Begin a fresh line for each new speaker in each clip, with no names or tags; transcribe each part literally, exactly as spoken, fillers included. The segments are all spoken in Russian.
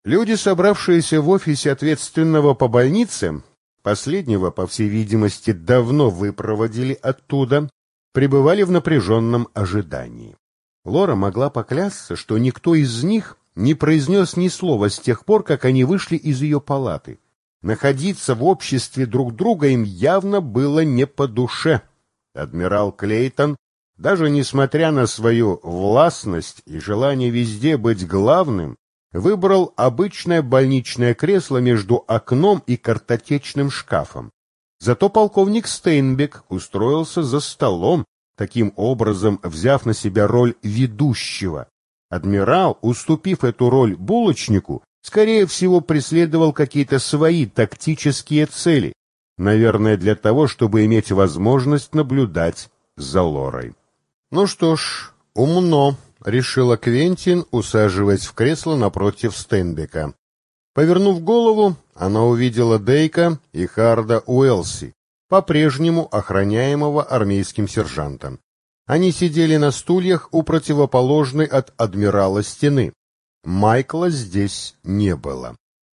Люди, собравшиеся в офисе ответственного по больнице, последнего, по всей видимости, давно выпроводили оттуда, пребывали в напряженном ожидании. Лора могла поклясться, что никто из них не произнес ни слова с тех пор, как они вышли из ее палаты. Находиться в обществе друг друга им явно было не по душе. Адмирал Клейтон, даже несмотря на свою властность и желание везде быть главным, выбрал обычное больничное кресло между окном и картотечным шкафом. Зато полковник Стейнбек устроился за столом, таким образом взяв на себя роль ведущего. Адмирал, уступив эту роль булочнику, скорее всего преследовал какие-то свои тактические цели, наверное, для того, чтобы иметь возможность наблюдать за Лорой. Ну что ж, умно, решила Квентин, усаживаясь в кресло напротив Стейнбека. Повернув голову, она увидела Дейка и Харда Уэлси, по-прежнему охраняемого армейским сержантом. Они сидели на стульях у противоположной от адмирала стены. Майкла здесь не было.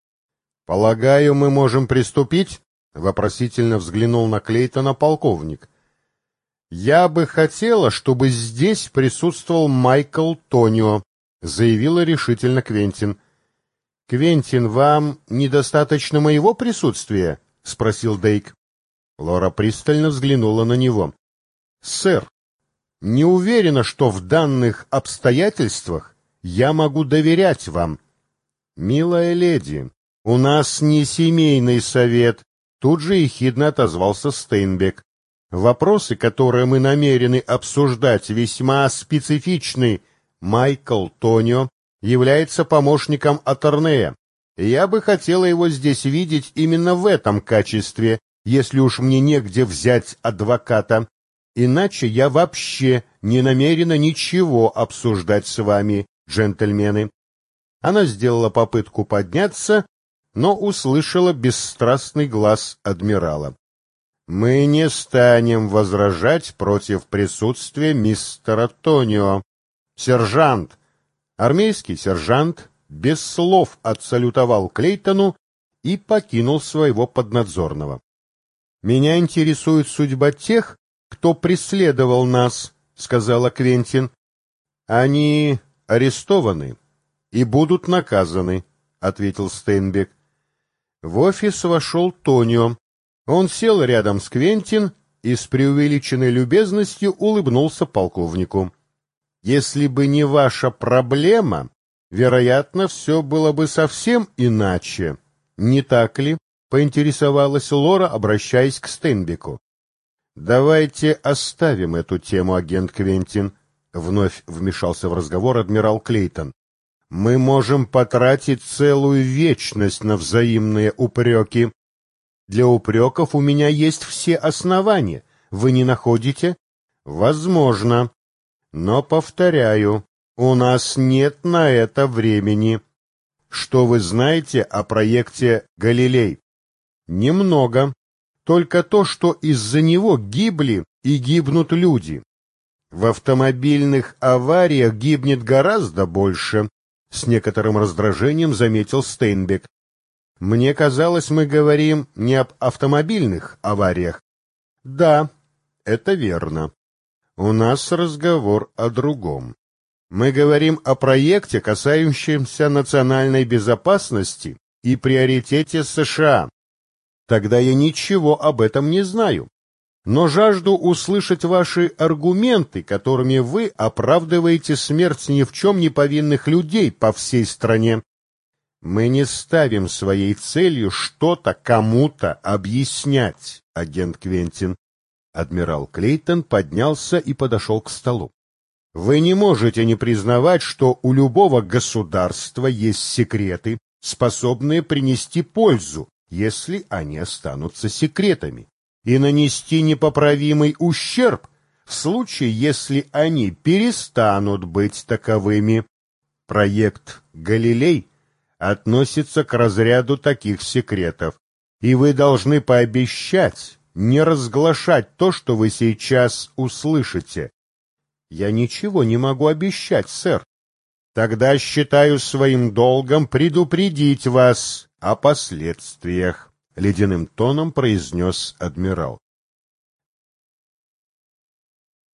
«Полагаю, мы можем приступить?» — вопросительно взглянул на Клейтона полковник. «Я бы хотела, чтобы здесь присутствовал Майкл Тонио», — заявила решительно Квентин. «Квентин, вам недостаточно моего присутствия?» — спросил Дейк. Лора пристально взглянула на него. «Сэр, не уверена, что в данных обстоятельствах я могу доверять вам». «Милая леди, у нас не семейный совет», — тут же ехидно отозвался Стейнбек. «Вопросы, которые мы намерены обсуждать, весьма специфичны. Майкл Тонио является помощником Аторнея. Я бы хотела его здесь видеть именно в этом качестве, если уж мне негде взять адвоката. Иначе я вообще не намерена ничего обсуждать с вами, джентльмены». Она сделала попытку подняться, но услышала бесстрастный глаз адмирала. «Мы не станем возражать против присутствия мистера Тонио. Сержант!» Армейский сержант без слов отсалютовал Клейтону и покинул своего поднадзорного. «Меня интересует судьба тех, кто преследовал нас», — сказала Квентин. «Они арестованы и будут наказаны», — ответил Стейнбек. В офис вошел Тонио. Он сел рядом с Квентин и с преувеличенной любезностью улыбнулся полковнику. «Если бы не ваша проблема, вероятно, все было бы совсем иначе. Не так ли?» — поинтересовалась Лора, обращаясь к Стейнбеку. «Давайте оставим эту тему, агент Квентин», — вновь вмешался в разговор адмирал Клейтон. «Мы можем потратить целую вечность на взаимные упреки. Для упреков у меня есть все основания. Вы не находите?» «Возможно. Но, повторяю, у нас нет на это времени. Что вы знаете о проекте «Галилей»?» «Немного. Только то, что из-за него гибли и гибнут люди. В автомобильных авариях гибнет гораздо больше», — с некоторым раздражением заметил Стейнбек. «Мне казалось, мы говорим не об автомобильных авариях». «Да, это верно. У нас разговор о другом. Мы говорим о проекте, касающемся национальной безопасности и приоритете США. Тогда я ничего об этом не знаю. Но жажду услышать ваши аргументы, которыми вы оправдываете смерть ни в чем не повинных людей по всей стране. Мы не ставим своей целью что-то кому-то объяснять, агент Квентин». Адмирал Клейтон поднялся и подошел к столу. «Вы не можете не признавать, что у любого государства есть секреты, способные принести пользу, если они останутся секретами, и нанести непоправимый ущерб в случае, если они перестанут быть таковыми. Проект «Галилей» относится к разряду таких секретов, и вы должны пообещать не разглашать то, что вы сейчас услышите». «Я ничего не могу обещать, сэр». Тогда считаю своим долгом предупредить вас о последствиях, — ледяным тоном произнес адмирал.